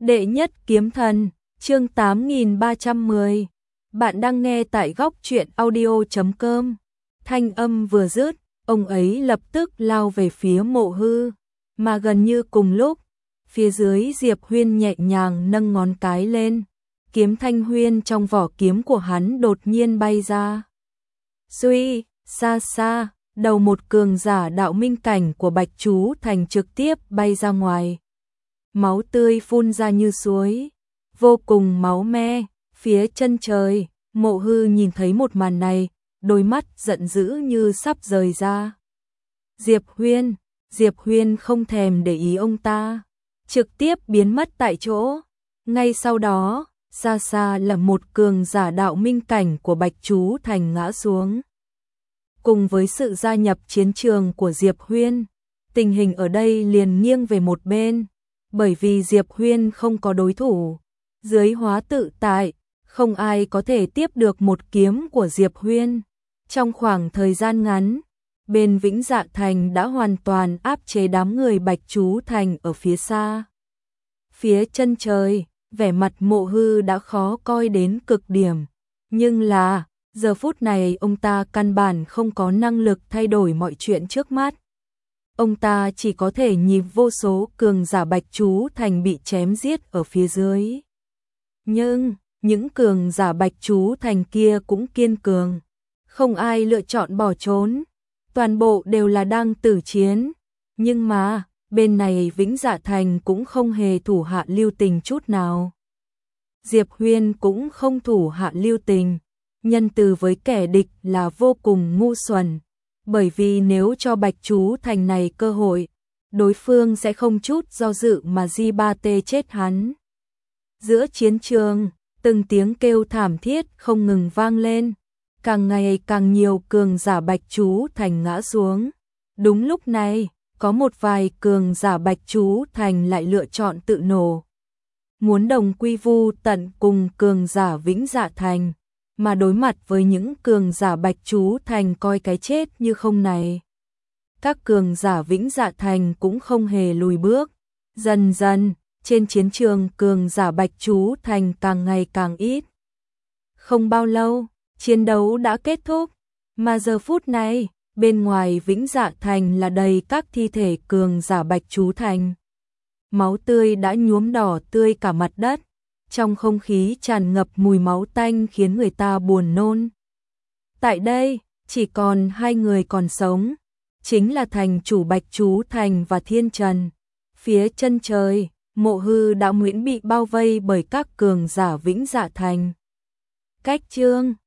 Đệ nhất kiếm thần, chương 8310. Bạn đang nghe tại góc truyện audio.com. Thanh âm vừa dứt, ông ấy lập tức lao về phía Mộ Hư, mà gần như cùng lúc, phía dưới Diệp Huyên nhẹ nhàng nâng ngón cái lên, kiếm thanh huyên trong vỏ kiếm của hắn đột nhiên bay ra. Suy, xa xa, đầu một cường giả đạo minh cảnh của Bạch Chú Thành trực tiếp bay ra ngoài. Máu tươi phun ra như suối, vô cùng máu me, phía chân trời, Mộ Hư nhìn thấy một màn này, đôi mắt giận dữ như sắp rời ra. Diệp Huyên không thèm để ý ông ta, trực tiếp biến mất tại chỗ. Ngay sau đó, xa xa là một cường giả đạo minh cảnh của Bạch Chú Thành ngã xuống. Cùng với sự gia nhập chiến trường của Diệp Huyên, tình hình ở đây liền nghiêng về một bên, bởi vì Diệp Huyên không có đối thủ. Dưới hóa tự tại, không ai có thể tiếp được một kiếm của Diệp Huyên. Trong khoảng thời gian ngắn, bên Vĩnh Dạ Thành đã hoàn toàn áp chế đám người Bạch Chú Thành ở phía xa. Phía chân trời, vẻ mặt Mộ Hư đã khó coi đến cực điểm, nhưng là giờ phút này ông ta căn bản không có năng lực thay đổi mọi chuyện trước mắt. Ông ta chỉ có thể nhìn vô số cường giả Bạch Chú Thành bị chém giết ở phía dưới. Nhưng, những cường giả Bạch Chú Thành kia cũng kiên cường. Không ai lựa chọn bỏ trốn. Toàn bộ đều là đang tử chiến. Nhưng mà, bên này Vĩnh Dạ Thành cũng không hề thủ hạ lưu tình chút nào. Diệp Huyên cũng không thủ hạ lưu tình. Nhân từ với kẻ địch là vô cùng ngu xuẩn. Bởi vì nếu cho Bạch Chú Thành này cơ hội, đối phương sẽ không chút do dự mà ba tê chết hắn. Giữa chiến trường, từng tiếng kêu thảm thiết không ngừng vang lên, càng ngày càng nhiều cường giả Bạch Chú Thành ngã xuống. Đúng lúc này, có một vài cường giả Bạch Chú Thành lại lựa chọn tự nổ. Muốn đồng quy vu tận cùng cường giả Vĩnh Dạ Thành, mà đối mặt với những cường giả Bạch Chú Thành coi cái chết như không này. Các cường giả Vĩnh Dạ Thành cũng không hề lùi bước. Dần dần, trên chiến trường cường giả Bạch Chú Thành càng ngày càng ít. Không bao lâu, chiến đấu đã kết thúc, mà giờ phút này, bên ngoài Vĩnh Dạ Thành là đầy các thi thể cường giả Bạch Chú Thành. Máu tươi đã nhuốm đỏ tươi cả mặt đất. Trong không khí tràn ngập mùi máu tanh khiến người ta buồn nôn. Tại đây, chỉ còn hai người còn sống, chính là thành chủ Bạch Chú Thành và Thiên Trần. Phía chân trời, Mộ Hư đã bị bao vây bởi các cường giả Vĩnh Dạ Thành. Cách chương